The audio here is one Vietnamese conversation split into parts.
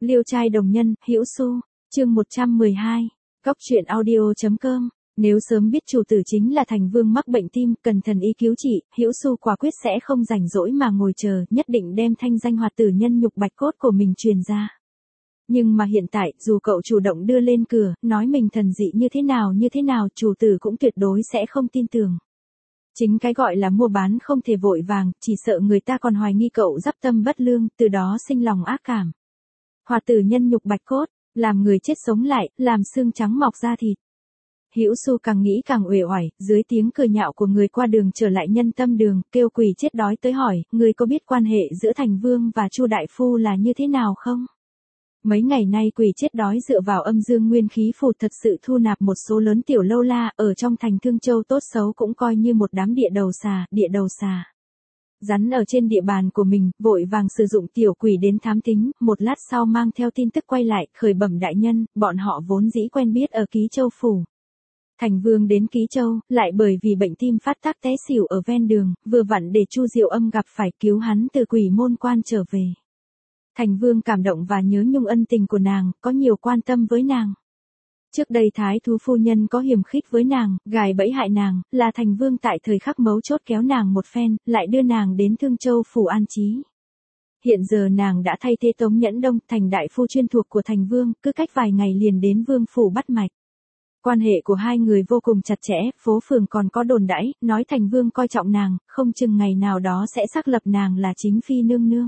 Liêu trai đồng nhân, Hữu Xu, chương 112, Góc truyện audio.com. Nếu sớm biết chủ tử chính là Thành Vương mắc bệnh tim, cần thần y cứu trị, Hữu Xu quả quyết sẽ không rảnh rỗi mà ngồi chờ, nhất định đem thanh danh hoạt tử nhân nhục bạch cốt của mình truyền ra. Nhưng mà hiện tại, dù cậu chủ động đưa lên cửa, nói mình thần dị như thế nào, chủ tử cũng tuyệt đối sẽ không tin tưởng. Chính cái gọi là mua bán không thể vội vàng, chỉ sợ người ta còn hoài nghi cậu giáp tâm bất lương, từ đó sinh lòng ác cảm. Hoạt tử nhân nhục bạch cốt, làm người chết sống lại, làm xương trắng mọc ra thịt. Hữu Xu càng nghĩ càng uể oải, dưới tiếng cười nhạo của người qua đường trở lại nhân tâm đường, kêu quỷ chết đói tới hỏi, người có biết quan hệ giữa Thành Vương và Chu đại phu là như thế nào không? Mấy ngày nay quỷ chết đói dựa vào âm dương nguyên khí phù thật sự thu nạp một số lớn tiểu lâu la, ở trong thành Thương Châu tốt xấu cũng coi như một đám địa đầu xà. Rắn ở trên địa bàn của mình, vội vàng sử dụng tiểu quỷ đến thám thính, một lát sau mang theo tin tức quay lại, khởi bẩm đại nhân, bọn họ vốn dĩ quen biết ở Ký Châu phủ. Thành Vương đến Ký Châu, lại bởi vì bệnh tim phát tác té xỉu ở ven đường, vừa vặn để Chu Diệu Âm gặp phải cứu hắn từ quỷ môn quan trở về. Thành Vương cảm động và nhớ nhung ân tình của nàng, có nhiều quan tâm với nàng. Trước đây Thái thú phu nhân có hiềm khích với nàng, gài bẫy hại nàng, là Thành Vương tại thời khắc mấu chốt kéo nàng một phen, lại đưa nàng đến Thương Châu phủ an trí. Hiện giờ nàng đã thay thế Tống Nhẫn Đông thành đại phu chuyên thuộc của Thành Vương, cứ cách vài ngày liền đến vương phủ bắt mạch. Quan hệ của hai người vô cùng chặt chẽ, phố phường còn có đồn đãi, nói Thành Vương coi trọng nàng, không chừng ngày nào đó sẽ xác lập nàng là chính phi nương nương.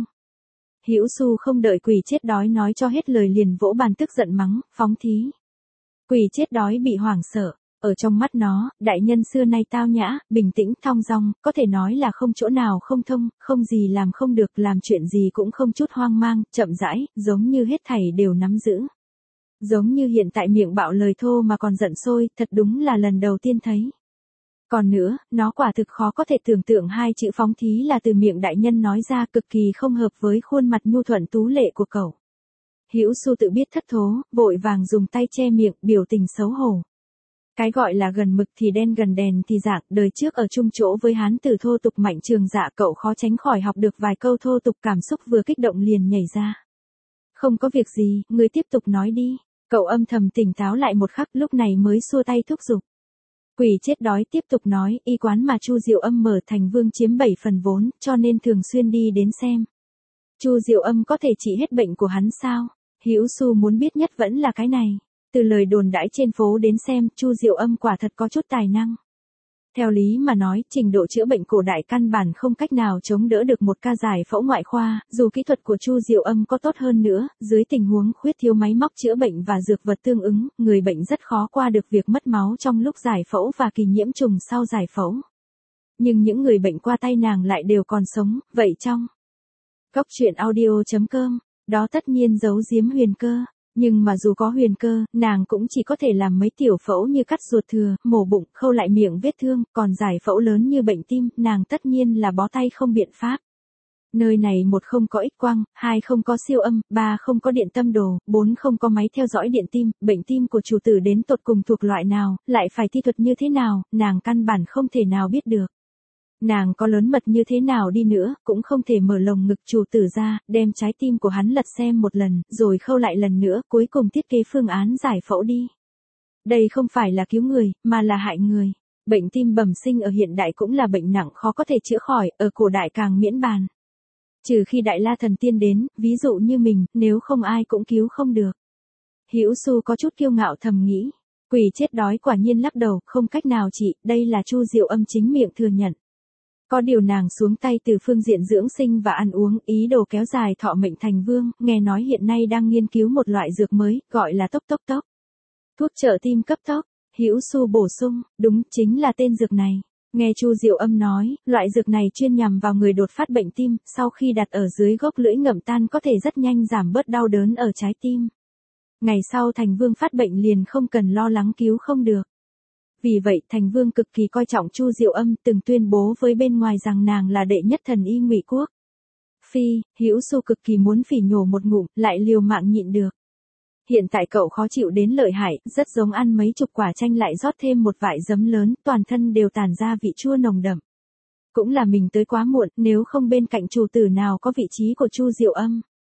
Hữu Xu không đợi quỷ chết đói nói cho hết lời liền vỗ bàn tức giận mắng, phóng thí. Quỷ chết đói bị hoảng sợ, ở trong mắt nó, đại nhân xưa nay tao nhã, bình tĩnh, thong dong, có thể nói là không chỗ nào không thông, không gì làm không được, làm chuyện gì cũng không chút hoang mang, chậm rãi, giống như hết thảy đều nắm giữ. Giống như hiện tại miệng bạo lời thô mà còn giận sôi, thật đúng là lần đầu tiên thấy. Còn nữa, nó quả thực khó có thể tưởng tượng hai chữ phóng thí là từ miệng đại nhân nói ra, cực kỳ không hợp với khuôn mặt nhu thuận tú lệ của cậu. Hữu Xu tự biết thất thố, vội vàng dùng tay che miệng, biểu tình xấu hổ. Cái gọi là gần mực thì đen gần đèn thì dạng, đời trước ở chung chỗ với hán tử thô tục Mạnh Trường Dạ cậu khó tránh khỏi học được vài câu thô tục, cảm xúc vừa kích động liền nhảy ra. Không có việc gì, người tiếp tục nói đi. Cậu âm thầm tỉnh táo lại một khắc, lúc này mới xua tay thúc giục. Quỷ chết đói tiếp tục nói, y quán mà Chu Diệu Âm mở, Thành Vương chiếm 7 phần vốn, cho nên thường xuyên đi đến xem. Chu Diệu Âm có thể trị hết bệnh của hắn sao? Hữu Xu muốn biết nhất vẫn là cái này. Từ lời đồn đãi trên phố đến xem, Chu Diệu Âm quả thật có chút tài năng. Theo lý mà nói, trình độ chữa bệnh cổ đại căn bản không cách nào chống đỡ được một ca giải phẫu ngoại khoa, dù kỹ thuật của Chu Diệu Âm có tốt hơn nữa, dưới tình huống khuyết thiếu máy móc chữa bệnh và dược vật tương ứng, người bệnh rất khó qua được việc mất máu trong lúc giải phẫu và kỳ nhiễm trùng sau giải phẫu. Nhưng những người bệnh qua tay nàng lại đều còn sống, vậy trong Góc truyện audio.com, đó tất nhiên giấu giếm huyền cơ. Nhưng mà dù có huyền cơ, nàng cũng chỉ có thể làm mấy tiểu phẫu như cắt ruột thừa, mổ bụng, khâu lại miệng vết thương, còn giải phẫu lớn như bệnh tim, nàng tất nhiên là bó tay không biện pháp. Nơi này 1 không có X-quang, 2 không có siêu âm, 3 không có điện tâm đồ, 4 không có máy theo dõi điện tim, bệnh tim của chủ tử đến tột cùng thuộc loại nào, lại phải thi thuật như thế nào, nàng căn bản không thể nào biết được. Nàng có lớn mật như thế nào đi nữa, cũng không thể mở lồng ngực chủ tử ra, đem trái tim của hắn lật xem một lần, rồi khâu lại lần nữa, cuối cùng thiết kế phương án giải phẫu đi. Đây không phải là cứu người, mà là hại người. Bệnh tim bẩm sinh ở hiện đại cũng là bệnh nặng khó có thể chữa khỏi, ở cổ đại càng miễn bàn. Trừ khi Đại La thần tiên đến, ví dụ như mình, nếu không ai cũng cứu không được. Hữu Xu có chút kiêu ngạo thầm nghĩ. Quỷ chết đói quả nhiên lắc đầu, không cách nào trị, đây là Chu Diệu Âm chính miệng thừa nhận. Có điều nàng xuống tay từ phương diện dưỡng sinh và ăn uống, ý đồ kéo dài thọ mệnh Thành Vương, nghe nói hiện nay đang nghiên cứu một loại dược mới, gọi là tốc. Thuốc trợ tim cấp tốc. Hữu Xu bổ sung, đúng, chính là tên dược này. Nghe Chu Diệu Âm nói, loại dược này chuyên nhằm vào người đột phát bệnh tim, sau khi đặt ở dưới gốc lưỡi ngậm tan có thể rất nhanh giảm bớt đau đớn ở trái tim. Ngày sau Thành Vương phát bệnh liền không cần lo lắng cứu không được. Vì vậy, Thành Vương cực kỳ coi trọng Chu Diệu Âm, từng tuyên bố với bên ngoài rằng nàng là đệ nhất thần y Ngụy quốc. Phi, Hữu Xu cực kỳ muốn phỉ nhổ một ngụm, lại liều mạng nhịn được. Hiện tại cậu khó chịu đến lợi hại, rất giống ăn mấy chục quả chanh lại rót thêm một vại giấm lớn, toàn thân đều tản ra vị chua nồng đậm. Cũng là mình tới quá muộn, nếu không bên cạnh chủ tử nào có vị trí của Chu Diệu Âm.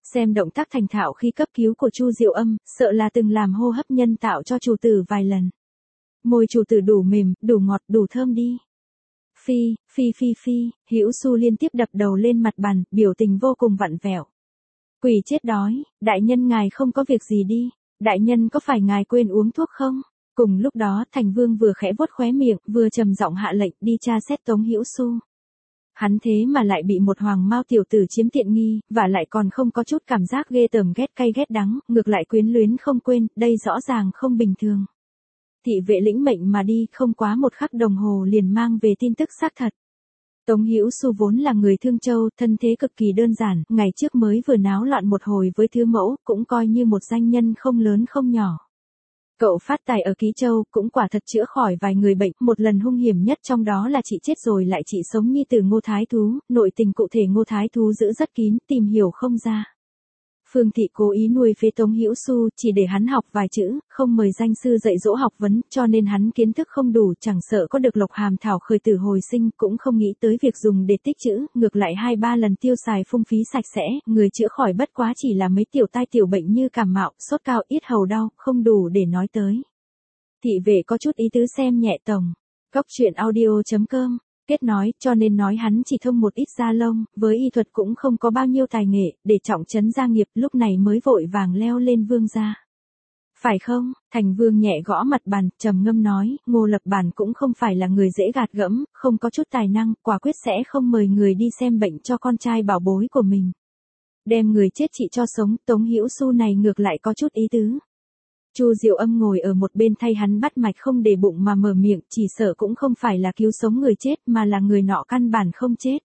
Xem động tác thành thạo khi cấp cứu của Chu Diệu Âm, sợ là từng làm hô hấp nhân tạo cho chủ tử vài lần. Môi chủ tử đủ mềm, đủ ngọt, đủ thơm đi. Phi, phi phi phi, Hữu Xu liên tiếp đập đầu lên mặt bàn, biểu tình vô cùng vặn vẹo. Quỷ chết đói, đại nhân ngài không có việc gì đi, đại nhân có phải ngài quên uống thuốc không? Cùng lúc đó Thành Vương vừa khẽ vuốt khóe miệng, vừa trầm giọng hạ lệnh đi tra xét Tống Hữu Xu. Hắn thế mà lại bị một hoàng mao tiểu tử chiếm tiện nghi, và lại còn không có chút cảm giác ghê tởm ghét cay ghét đắng, ngược lại quyến luyến không quên, đây rõ ràng không bình thường. Thị vệ lĩnh mệnh mà đi, không quá một khắc đồng hồ liền mang về tin tức xác thật. Tống Hữu Xu vốn là người Thương Châu, thân thế cực kỳ đơn giản, ngày trước mới vừa náo loạn một hồi với Thứ Mẫu, cũng coi như một danh nhân không lớn không nhỏ. Cậu phát tài ở Ký Châu, cũng quả thật chữa khỏi vài người bệnh, một lần hung hiểm nhất trong đó là chị chết rồi lại chị sống như từ Ngô Thái Thú, nội tình cụ thể Ngô Thái Thú giữ rất kín, tìm hiểu không ra. Phương Thị cố ý nuôi phế Tống Hữu Xu, chỉ để hắn học vài chữ, không mời danh sư dạy dỗ học vấn, cho nên hắn kiến thức không đủ, chẳng sợ có được Lộc Hàm Thảo khởi tử hồi sinh, cũng không nghĩ tới việc dùng để tích trữ, ngược lại 2-3 lần tiêu xài phung phí sạch sẽ, người chữa khỏi bất quá chỉ là mấy tiểu tai tiểu bệnh như cảm mạo, sốt cao, yết hầu đau, không đủ để nói tới. Thị vệ có chút ý tứ xem nhẹ Tổng. Góc truyện audio.com Kết nói, cho nên nói hắn chỉ thông một ít da lông, với y thuật cũng không có bao nhiêu tài nghệ, để trọng trấn gia nghiệp, lúc này mới vội vàng leo lên vương gia. Phải không? Thành Vương nhẹ gõ mặt bàn, trầm ngâm nói, Ngô Lập Bản cũng không phải là người dễ gạt gẫm, không có chút tài năng, quả quyết sẽ không mời người đi xem bệnh cho con trai bảo bối của mình. Đem người chết trị cho sống, Tống Hữu Xu này ngược lại có chút ý tứ. Chu Diệu Âm ngồi ở một bên thay hắn bắt mạch không để bụng mà mở miệng, chỉ sợ cũng không phải là cứu sống người chết mà là người nọ căn bản không chết.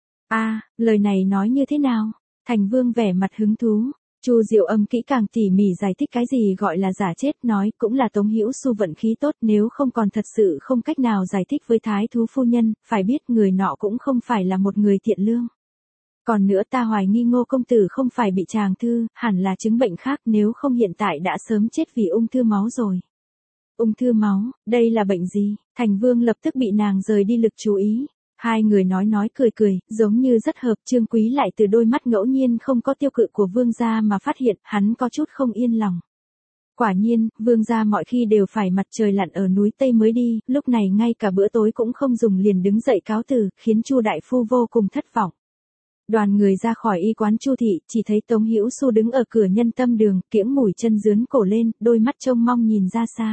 Lời này nói như thế nào? Thành Vương vẻ mặt hứng thú. Chu Diệu Âm kỹ càng tỉ mỉ giải thích cái gì gọi là giả chết, nói cũng là Tống Hữu Xu vận khí tốt, nếu không còn thật sự không cách nào giải thích với Thái Thú phu nhân, phải biết người nọ cũng không phải là một người thiện lương. Còn nữa ta hoài nghi Ngô công tử không phải bị tràng thư, hẳn là chứng bệnh khác, nếu không hiện tại đã sớm chết vì ung thư máu rồi. Ung thư máu, đây là bệnh gì? Thành Vương lập tức bị nàng rời đi lực chú ý. Hai người nói cười, giống như rất hợp. Trương Quý lại từ đôi mắt ngẫu nhiên không có tiêu cự của Vương gia mà phát hiện, hắn có chút không yên lòng. Quả nhiên, Vương gia mọi khi đều phải mặt trời lặn ở núi Tây mới đi, lúc này ngay cả bữa tối cũng không dùng liền đứng dậy cáo từ, khiến Chu đại phu vô cùng thất vọng. Đoàn người ra khỏi y quán Chu thị, chỉ thấy Tống Hữu Xu đứng ở cửa Nhân Tâm đường, kiễng mũi chân dướn cổ lên, đôi mắt trông mong nhìn ra xa.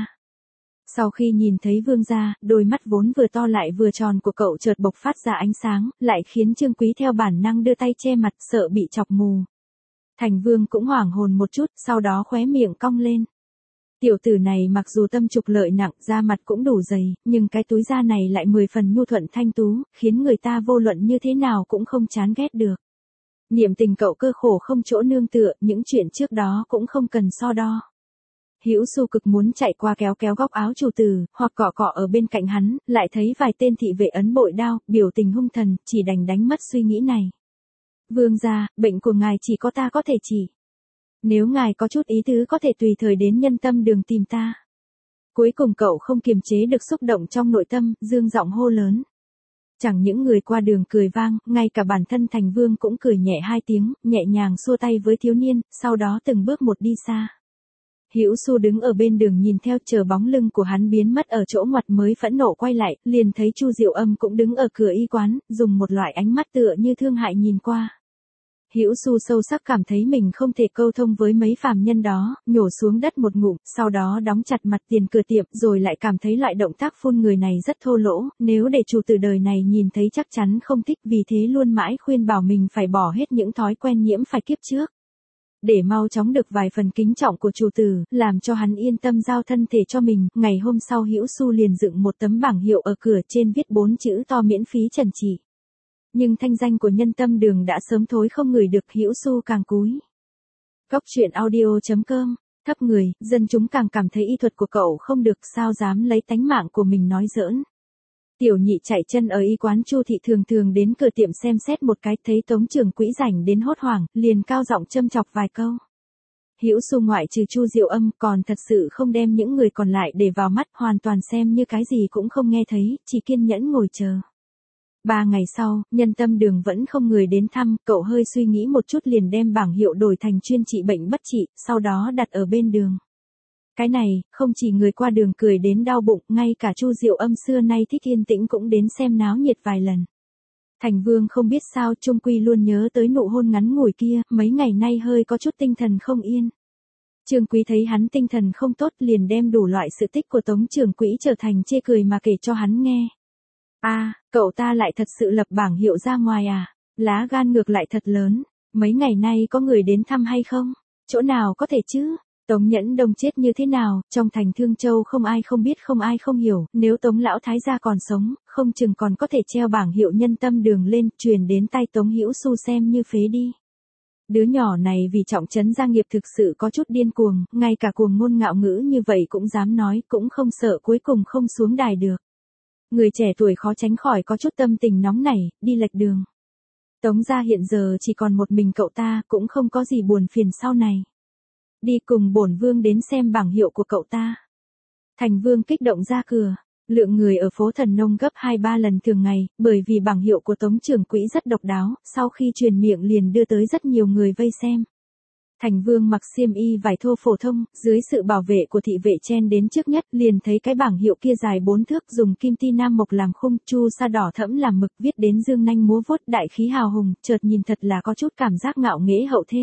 Sau khi nhìn thấy Vương gia, đôi mắt vốn vừa to lại vừa tròn của cậu chợt bộc phát ra ánh sáng, lại khiến Trương Quý theo bản năng đưa tay che mặt, sợ bị chọc mù. Thành Vương cũng hoảng hồn một chút, sau đó khóe miệng cong lên. Tiểu tử này mặc dù tâm trục lợi nặng, da mặt cũng đủ dày, nhưng cái túi da này lại 10 phần nhu thuận thanh tú, khiến người ta vô luận như thế nào cũng không chán ghét được. Niệm tình cậu cơ khổ không chỗ nương tựa, những chuyện trước đó cũng không cần so đo. Hữu Xu cực muốn chạy qua kéo góc áo chủ tử, hoặc cọ cọ ở bên cạnh hắn, lại thấy vài tên thị vệ ấn bội đao, biểu tình hung thần, chỉ đành đánh mất suy nghĩ này. Vương gia, bệnh của ngài chỉ có ta có thể trị. Nếu ngài có chút ý tứ có thể tùy thời đến Nhân Tâm đường tìm ta. Cuối cùng cậu không kiềm chế được xúc động trong nội tâm, dương giọng hô lớn. Chẳng những người qua đường cười vang, ngay cả bản thân Thành Vương cũng cười nhẹ 2 tiếng, nhẹ nhàng xua tay với thiếu niên, sau đó từng bước một đi xa. Hữu Xu đứng ở bên đường nhìn theo, chờ bóng lưng của hắn biến mất ở chỗ ngoặt mới phẫn nộ quay lại, liền thấy Chu Diệu Âm cũng đứng ở cửa y quán, dùng một loại ánh mắt tựa như thương hại nhìn qua. Hữu Xu sâu sắc cảm thấy mình không thể câu thông với mấy phàm nhân đó, nhổ xuống đất một ngụm, sau đó đóng chặt mặt tiền cửa tiệm, rồi lại cảm thấy loại động tác phun người này rất thô lỗ, nếu để chủ tử đời này nhìn thấy chắc chắn không thích, vì thế luôn mãi khuyên bảo mình phải bỏ hết những thói quen nhiễm phải kiếp trước. Để mau chóng được vài phần kính trọng của chủ tử, làm cho hắn yên tâm giao thân thể cho mình, ngày hôm sau Hữu Xu liền dựng một tấm bảng hiệu ở cửa, trên viết 4 chữ to miễn phí trần trị. Nhưng thanh danh của Nhân Tâm đường đã sớm thối không ngửi được, Hữu Xu càng cúi. Góc truyện audio.com Thấp người, dân chúng càng cảm thấy y thuật của cậu không được, sao dám lấy tánh mạng của mình nói giỡn. Tiểu nhị chạy chân ở y quán Chu thị thường đến cửa tiệm xem xét một cái, thấy Tống trưởng quỹ rảnh đến hốt hoảng, liền cao giọng châm chọc vài câu. Hữu Xu ngoại trừ Chu Diệu Âm, còn thật sự không đem những người còn lại để vào mắt, hoàn toàn xem như cái gì cũng không nghe thấy, chỉ kiên nhẫn ngồi chờ. 3 ngày sau, nhân tâm đường vẫn không người đến thăm, cậu hơi suy nghĩ một chút liền đem bảng hiệu đổi thành chuyên trị bệnh bất trị, sau đó đặt ở bên đường. Cái này, không chỉ người qua đường cười đến đau bụng, ngay cả Chu Diệu Âm xưa nay thích yên tĩnh cũng đến xem náo nhiệt vài lần. Thành Vương không biết sao chung quy luôn nhớ tới nụ hôn ngắn ngủi kia, mấy ngày nay hơi có chút tinh thần không yên. Trương Quý thấy hắn tinh thần không tốt liền đem đủ loại sự tích của Tống trưởng quỹ trở thành chê cười mà kể cho hắn nghe. Cậu ta lại thật sự lập bảng hiệu ra ngoài à? Lá gan ngược lại thật lớn. Mấy ngày nay có người đến thăm hay không? Chỗ nào có thể chứ? Tống Nhẫn Đông chết như thế nào? Trong thành Thương Châu không ai không biết không ai không hiểu. Nếu Tống Lão Thái gia còn sống, không chừng còn có thể treo bảng hiệu nhân tâm đường lên, truyền đến tay Tống Hữu Xu xem như phế đi. Đứa nhỏ này vì trọng trấn gia nghiệp thực sự có chút điên cuồng, ngay cả cuồng ngôn ngạo ngữ như vậy cũng dám nói, cũng không sợ cuối cùng không xuống đài được. Người trẻ tuổi khó tránh khỏi có chút tâm tình nóng nảy, đi lệch đường. Tống gia hiện giờ chỉ còn một mình cậu ta, cũng không có gì buồn phiền sau này. Đi cùng bổn vương đến xem bảng hiệu của cậu ta. Thành Vương kích động ra cửa. Lượng người ở phố Thần Nông gấp 2-3 lần thường ngày, bởi vì bảng hiệu của Tống trưởng quỹ rất độc đáo, sau khi truyền miệng liền đưa tới rất nhiều người vây xem. Thành Vương mặc xiêm y vải thô phổ thông, dưới sự bảo vệ của thị vệ chen đến trước nhất, liền thấy cái bảng hiệu kia dài 4 thước dùng kim ti nam mộc làm khung, chu sa đỏ thẫm làm mực, viết đến dương nanh múa vuốt đại khí hào hùng, chợt nhìn thật là có chút cảm giác ngạo nghễ hậu thế.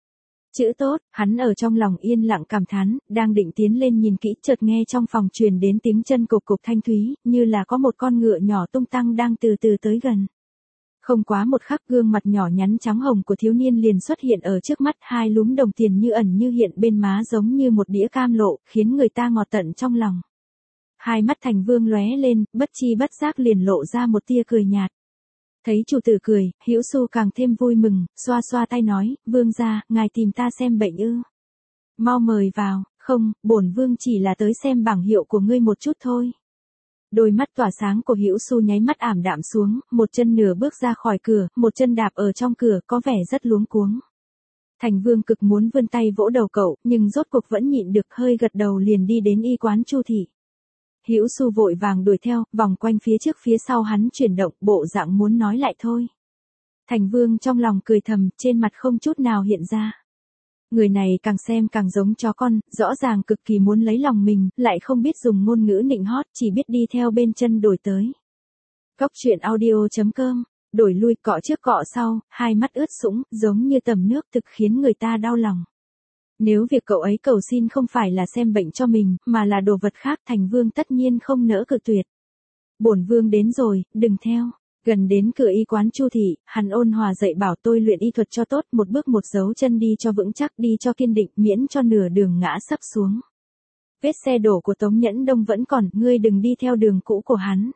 Chữ tốt, hắn ở trong lòng yên lặng cảm thán, đang định tiến lên nhìn kỹ, chợt nghe trong phòng truyền đến tiếng chân cục cục thanh thúy, như là có một con ngựa nhỏ tung tăng đang từ từ tới gần. Không quá một khắc, gương mặt nhỏ nhắn trắng hồng của thiếu niên liền xuất hiện ở trước mắt, hai lúm đồng tiền như ẩn như hiện bên má giống như một đĩa cam lộ, khiến người ta ngọt tận trong lòng. Hai mắt Thành Vương lóe lên, bất chi bất giác liền lộ ra một tia cười nhạt. Thấy chủ tử cười, Hữu Xu càng thêm vui mừng, xoa xoa tay nói, vương gia, ngài tìm ta xem bệnh ư? Mau mời vào. Không, bổn vương chỉ là tới xem bảng hiệu của ngươi một chút thôi. Đôi mắt tỏa sáng của Hữu Xu nháy mắt ảm đạm xuống, một chân nửa bước ra khỏi cửa, một chân đạp ở trong cửa, có vẻ rất luống cuống. Thành Vương cực muốn vươn tay vỗ đầu cậu, nhưng rốt cuộc vẫn nhịn được, hơi gật đầu liền đi đến y quán Chu thị. Hữu Xu vội vàng đuổi theo, vòng quanh phía trước phía sau hắn chuyển động, bộ dạng muốn nói lại thôi. Thành Vương trong lòng cười thầm, trên mặt không chút nào hiện ra. Người này càng xem càng giống chó con, rõ ràng cực kỳ muốn lấy lòng mình, lại không biết dùng ngôn ngữ nịnh hót, chỉ biết đi theo bên chân đổi tới. Góc truyện audio.com, đổi lui cọ trước cọ sau, hai mắt ướt sũng, giống như tầm nước, thực khiến người ta đau lòng. Nếu việc cậu ấy cầu xin không phải là xem bệnh cho mình, mà là đồ vật khác, Thành Vương tất nhiên không nỡ cự tuyệt. Bổn vương đến rồi, đừng theo. Gần đến cửa y quán Chu thị, hắn ôn hòa dạy bảo tôi luyện y thuật cho tốt, một bước một dấu chân đi cho vững chắc, đi cho kiên định, miễn cho nửa đường ngã sấp xuống. Vết xe đổ của Tống Nhẫn Đông vẫn còn, ngươi đừng đi theo đường cũ của hắn.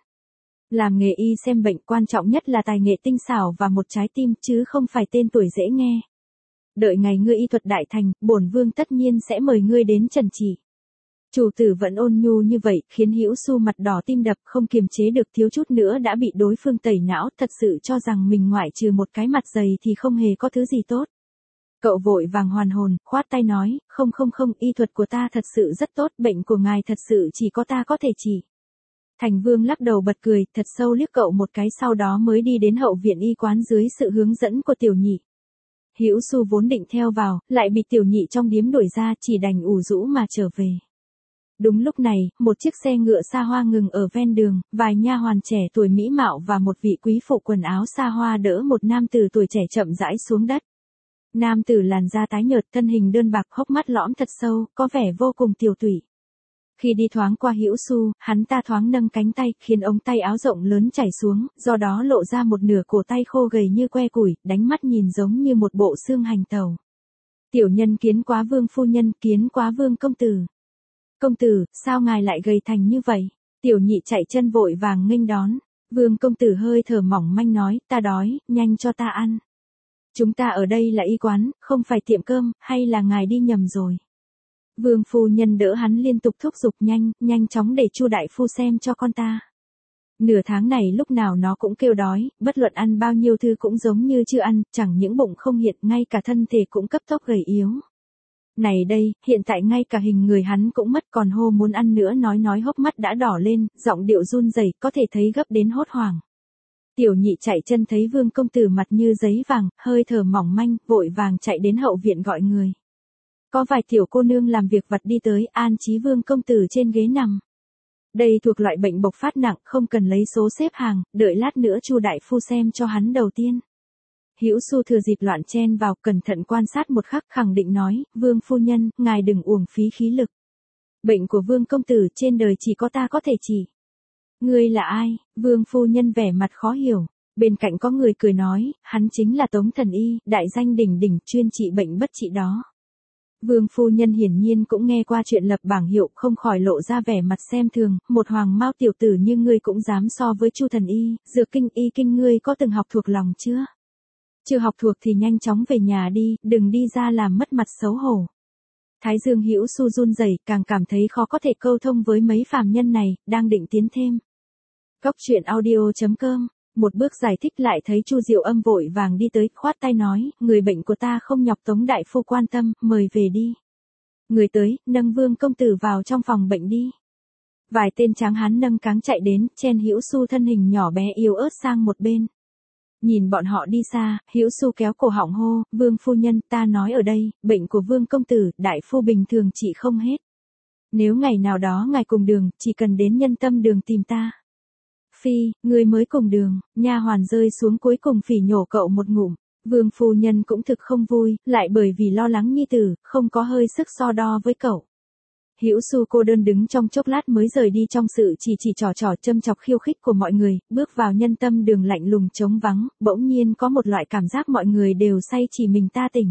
Làm nghề y xem bệnh quan trọng nhất là tài nghệ tinh xảo và một trái tim, chứ không phải tên tuổi dễ nghe. Đợi ngày ngươi y thuật đại thành, bổn vương tất nhiên sẽ mời ngươi đến trần trị. Chủ tử vẫn ôn nhu như vậy, khiến Hữu Xu mặt đỏ tim đập, không kiềm chế được, thiếu chút nữa đã bị đối phương tẩy não, thật sự cho rằng mình ngoại trừ một cái mặt dày thì không hề có thứ gì tốt. Cậu vội vàng hoàn hồn, khoát tay nói, không, y thuật của ta thật sự rất tốt, bệnh của ngài thật sự chỉ có ta có thể trị. Thành Vương lắc đầu bật cười, thật sâu liếc cậu một cái, sau đó mới đi đến hậu viện y quán dưới sự hướng dẫn của Tiểu Nhị. Hữu Xu vốn định theo vào, lại bị Tiểu Nhị trong điếm đuổi ra, chỉ đành ủ rũ mà trở về. Đúng lúc này, một chiếc xe ngựa xa hoa ngừng ở ven đường, vài nha hoàn trẻ tuổi mỹ mạo và một vị quý phụ quần áo xa hoa đỡ một nam tử tuổi trẻ chậm rãi xuống đất. Nam tử làn da tái nhợt, thân hình đơn bạc, hốc mắt lõm thật sâu, có vẻ vô cùng tiều tụy. Khi đi thoáng qua Hữu Xu, hắn ta thoáng nâng cánh tay, khiến ống tay áo rộng lớn chảy xuống, do đó lộ ra một nửa cổ tay khô gầy như que củi, đánh mắt nhìn giống như một bộ xương hành tàu. Tiểu nhân kiến quá vương phu nhân, kiến quá vương công tử. Công tử, sao ngài lại gầy thành như vậy? Tiểu Nhị chạy chân vội vàng nghênh đón. Vương công tử hơi thở mỏng manh nói, ta đói, nhanh cho ta ăn. Chúng ta ở đây là y quán, không phải tiệm cơm, hay là ngài đi nhầm rồi? Vương phu nhân đỡ hắn liên tục thúc giục, nhanh chóng để Chu đại phu xem cho con ta. Nửa tháng này lúc nào nó cũng kêu đói, bất luận ăn bao nhiêu thứ cũng giống như chưa ăn, chẳng những bụng không hiện, ngay cả thân thể cũng cấp tốc gầy yếu. Này đây, hiện tại ngay cả hình người hắn cũng mất, còn hô muốn ăn nữa, nói hốc mắt đã đỏ lên, giọng điệu run rẩy, có thể thấy gấp đến hốt hoảng. Tiểu nhị chạy chân thấy Vương công tử mặt như giấy vàng, hơi thở mỏng manh, vội vàng chạy đến hậu viện gọi người. Có vài tiểu cô nương làm việc vặt đi tới, an trí Vương công tử trên ghế nằm. Đây thuộc loại bệnh bộc phát nặng, không cần lấy số xếp hàng, đợi lát nữa Chu đại phu xem cho hắn đầu tiên. Hữu Xu thừa dịp loạn chen vào, cẩn thận quan sát một khắc, khẳng định nói, Vương phu nhân, ngài đừng uổng phí khí lực. Bệnh của Vương công tử trên đời chỉ có ta có thể trị. Ngươi là ai? Vương phu nhân vẻ mặt khó hiểu. Bên cạnh có người cười nói, hắn chính là Tống Thần Y, đại danh đỉnh đỉnh, chuyên trị bệnh bất trị đó. Vương phu nhân hiển nhiên cũng nghe qua chuyện lập bảng hiệu, không khỏi lộ ra vẻ mặt xem thường, một hoàng mao tiểu tử như ngươi cũng dám so với Chu thần y, dược kinh y kinh ngươi có từng học thuộc lòng chưa? Chưa học thuộc thì nhanh chóng về nhà đi, đừng đi ra làm mất mặt xấu hổ. Thái Dương Hữu Xu run rẩy, càng cảm thấy khó có thể câu thông với mấy phàm nhân này, đang định tiến thêm. Góc truyện audio.com, một bước giải thích lại thấy Chu Diệu Âm vội vàng đi tới, khoát tay nói, người bệnh của ta không nhọc Tống đại phu quan tâm, mời về đi. Người tới, nâng Vương công tử vào trong phòng bệnh đi. Vài tên tráng hán nâng cáng chạy đến, chen Hữu Xu thân hình nhỏ bé yếu ớt sang một bên. Nhìn bọn họ đi xa, Hữu Xu kéo cổ họng hô, Vương phu nhân, ta nói ở đây, bệnh của Vương công tử, đại phu bình thường trị không hết. Nếu ngày nào đó ngài cùng đường, chỉ cần đến Nhân Tâm đường tìm ta. Phi, ngươi mới cùng đường, nha hoàn rơi xuống cuối cùng phỉ nhổ cậu một ngụm. Vương phu nhân cũng thực không vui, lại bởi vì lo lắng nhi tử, không có hơi sức so đo với cậu. Hữu Xu cô đơn đứng trong chốc lát mới rời đi trong sự chỉ trò châm chọc khiêu khích của mọi người, bước vào Nhân Tâm đường lạnh lùng trống vắng, bỗng nhiên có một loại cảm giác mọi người đều say chỉ mình ta tỉnh.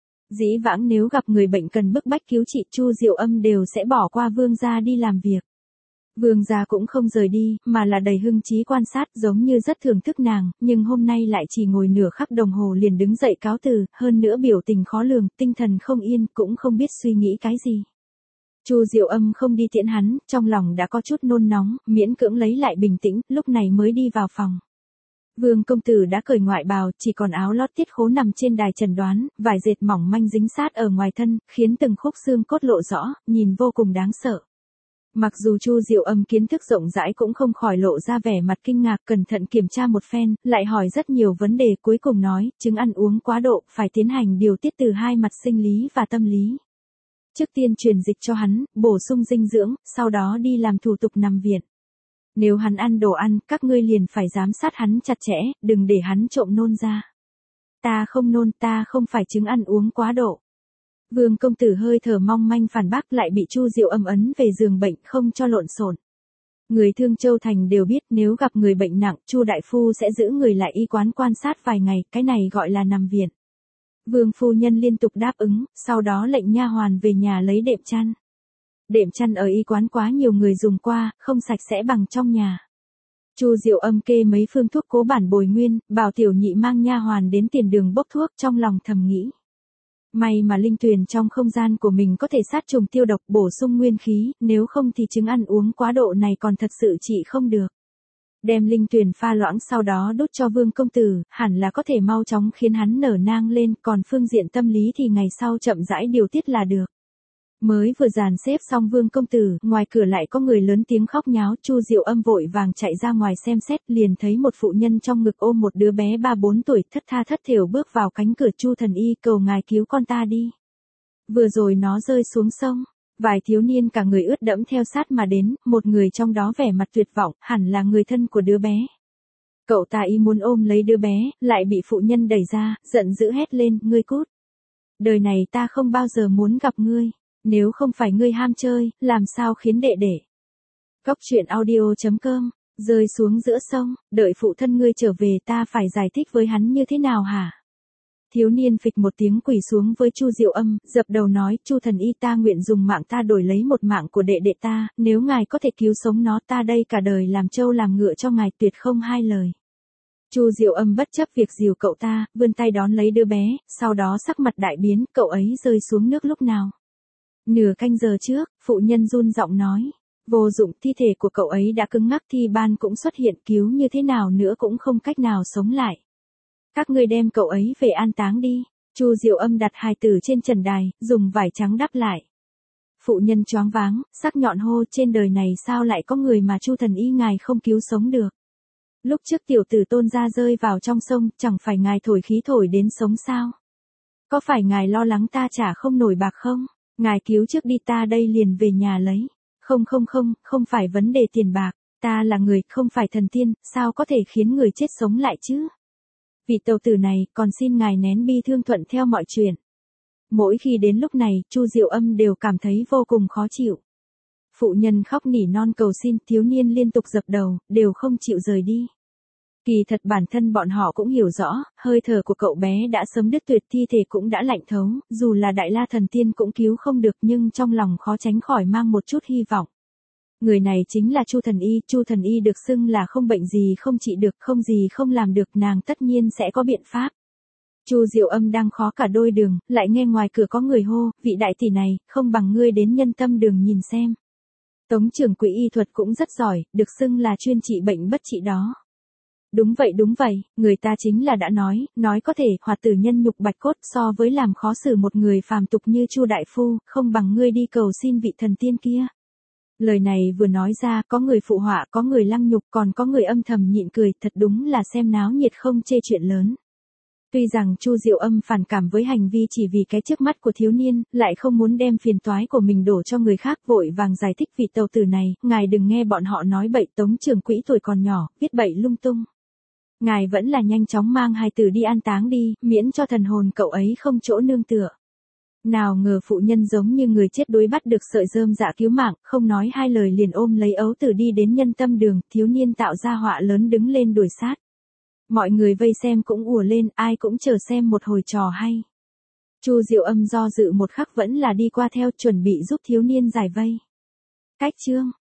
Dĩ vãng nếu gặp người bệnh cần bức bách cứu trị, Chu Diệu Âm đều sẽ bỏ qua Vương gia đi làm việc. Vương gia cũng không rời đi, mà là đầy hưng trí quan sát, giống như rất thưởng thức nàng, nhưng hôm nay lại chỉ ngồi nửa khắc đồng hồ liền đứng dậy cáo từ, hơn nữa biểu tình khó lường, tinh thần không yên, cũng không biết suy nghĩ cái gì. Chu Diệu Âm không đi tiễn hắn, trong lòng đã có chút nôn nóng, miễn cưỡng lấy lại bình tĩnh, lúc này mới đi vào phòng. Vương công tử đã cởi ngoại bào, chỉ còn áo lót tiết khố nằm trên đài chẩn đoán, vải dệt mỏng manh dính sát ở ngoài thân, khiến từng khúc xương cốt lộ rõ, nhìn vô cùng đáng sợ. Mặc dù Chu Diệu Âm kiến thức rộng rãi cũng không khỏi lộ ra vẻ mặt kinh ngạc, cẩn thận kiểm tra một phen, lại hỏi rất nhiều vấn đề, cuối cùng nói, chứng ăn uống quá độ, phải tiến hành điều tiết từ hai mặt sinh lý và tâm lý. Trước tiên truyền dịch cho hắn, bổ sung dinh dưỡng, sau đó đi làm thủ tục nằm viện. Nếu hắn ăn đồ ăn, các ngươi liền phải giám sát hắn chặt chẽ, đừng để hắn trộm nôn ra. Ta không nôn, ta không phải chứng ăn uống quá độ. Vương công tử hơi thở mong manh phản bác, lại bị Chu Diệu Âm ấn về giường bệnh, không cho lộn xộn. Người Thương Châu thành đều biết, nếu gặp người bệnh nặng, Chu đại phu sẽ giữ người lại y quán quan sát vài ngày, cái này gọi là nằm viện. Vương phu nhân liên tục đáp ứng, sau đó lệnh nha hoàn về nhà lấy đệm chăn. Đệm chăn ở y quán quá nhiều người dùng qua, không sạch sẽ bằng trong nhà. Chu Diệu Âm kê mấy phương thuốc cố bản bồi nguyên, bảo tiểu nhị mang nha hoàn đến tiền đường bốc thuốc, trong lòng thầm nghĩ. May mà linh tuyền trong không gian của mình có thể sát trùng tiêu độc, bổ sung nguyên khí, nếu không thì chứng ăn uống quá độ này còn thật sự trị không được. Đem linh tuyền pha loãng sau đó đút cho Vương công tử, hẳn là có thể mau chóng khiến hắn nở nang lên, còn phương diện tâm lý thì ngày sau chậm rãi điều tiết là được. Mới vừa dàn xếp xong Vương công tử, ngoài cửa lại có người lớn tiếng khóc nháo, Chu Diệu Âm vội vàng chạy ra ngoài xem xét, liền thấy một phụ nhân trong ngực ôm một đứa bé 3-4 tuổi, thất tha thất thểu bước vào cánh cửa. Chu thần y, cầu ngài cứu con ta đi. Vừa rồi nó rơi xuống sông. Vài thiếu niên cả người ướt đẫm theo sát mà đến, một người trong đó vẻ mặt tuyệt vọng, hẳn là người thân của đứa bé. Cậu ta y muốn ôm lấy đứa bé, lại bị phụ nhân đẩy ra, giận dữ hét lên, ngươi cút. Đời này ta không bao giờ muốn gặp ngươi. Nếu không phải ngươi ham chơi, làm sao khiến đệ để. Góc truyện audio.com, rơi xuống giữa sông, đợi phụ thân ngươi trở về ta phải giải thích với hắn như thế nào hả? Thiếu niên phịch một tiếng quỳ xuống với Chu Diệu Âm, dập đầu nói, Chu thần y, ta nguyện dùng mạng ta đổi lấy một mạng của đệ đệ ta, nếu ngài có thể cứu sống nó, ta đây cả đời làm trâu làm ngựa cho ngài, tuyệt không hai lời. Chu Diệu Âm bất chấp việc dìu cậu ta, vươn tay đón lấy đứa bé, sau đó sắc mặt đại biến, cậu ấy rơi xuống nước lúc nào? Nửa canh giờ trước, phụ nhân run giọng nói. Vô dụng, thi thể của cậu ấy đã cứng ngắc, thi ban cũng xuất hiện, cứu như thế nào nữa cũng không cách nào sống lại. Các ngươi đem cậu ấy về an táng đi. Chu Diệu Âm đặt hài tử trên trần đài, dùng vải trắng đắp lại. Phụ nhân choáng váng, sắc nhọn hô, trên đời này sao lại có người mà Chu thần y ngài không cứu sống được. Lúc trước tiểu tử Tôn gia rơi vào trong sông, chẳng phải ngài thổi khí thổi đến sống sao? Có phải ngài lo lắng ta trả không nổi bạc không? Ngài cứu trước đi, ta đây liền về nhà lấy. Không không không, không phải vấn đề tiền bạc, ta là người, không phải thần tiên, sao có thể khiến người chết sống lại chứ? Vị tàu tử này, còn xin ngài nén bi thương thuận theo mọi chuyện. Mỗi khi đến lúc này, Chu Diệu Âm đều cảm thấy vô cùng khó chịu. Phụ nhân khóc nỉ non cầu xin, thiếu niên liên tục dập đầu, đều không chịu rời đi. Kỳ thật bản thân bọn họ cũng hiểu rõ, hơi thở của cậu bé đã sớm đứt tuyệt, thi thể cũng đã lạnh thấu, dù là Đại La thần tiên cũng cứu không được, nhưng trong lòng khó tránh khỏi mang một chút hy vọng. Người này chính là Chu Thần Y được xưng là không bệnh gì không trị được, không gì không làm được, nàng tất nhiên sẽ có biện pháp. Chu Diệu Âm đang khó cả đôi đường, lại nghe ngoài cửa có người hô, vị đại tỷ này, không bằng ngươi đến Nhân Tâm đường nhìn xem. Tống trưởng quỹ y thuật cũng rất giỏi, được xưng là chuyên trị bệnh bất trị đó. Đúng vậy, người ta chính là đã nói có thể hoạt tử nhân nhục bạch cốt, so với làm khó xử một người phàm tục như Chu đại phu, không bằng ngươi đi cầu xin vị thần tiên kia. Lời này vừa nói ra, có người phụ họa, có người lăng nhục, còn có người âm thầm nhịn cười, thật đúng là xem náo nhiệt không chê chuyện lớn. Tuy rằng Chu Diệu Âm phản cảm với hành vi chỉ vì cái trước mắt của thiếu niên, lại không muốn đem phiền toái của mình đổ cho người khác, vội vàng giải thích, vị tàu tử này, ngài đừng nghe bọn họ nói bậy, Tống trưởng quỹ tuổi còn nhỏ, biết bậy lung tung. Ngài vẫn là nhanh chóng mang hài tử đi an táng đi, miễn cho thần hồn cậu ấy không chỗ nương tựa. Nào ngờ phụ nhân giống như người chết đuối bắt được sợi rơm dạ cứu mạng, không nói hai lời liền ôm lấy ấu tử đi đến Nhân Tâm đường, thiếu niên tạo ra họa lớn đứng lên đuổi sát. Mọi người vây xem cũng ùa lên, ai cũng chờ xem một hồi trò hay. Chu Diệu Âm do dự một khắc vẫn là đi qua theo, chuẩn bị giúp thiếu niên giải vây. Cách chương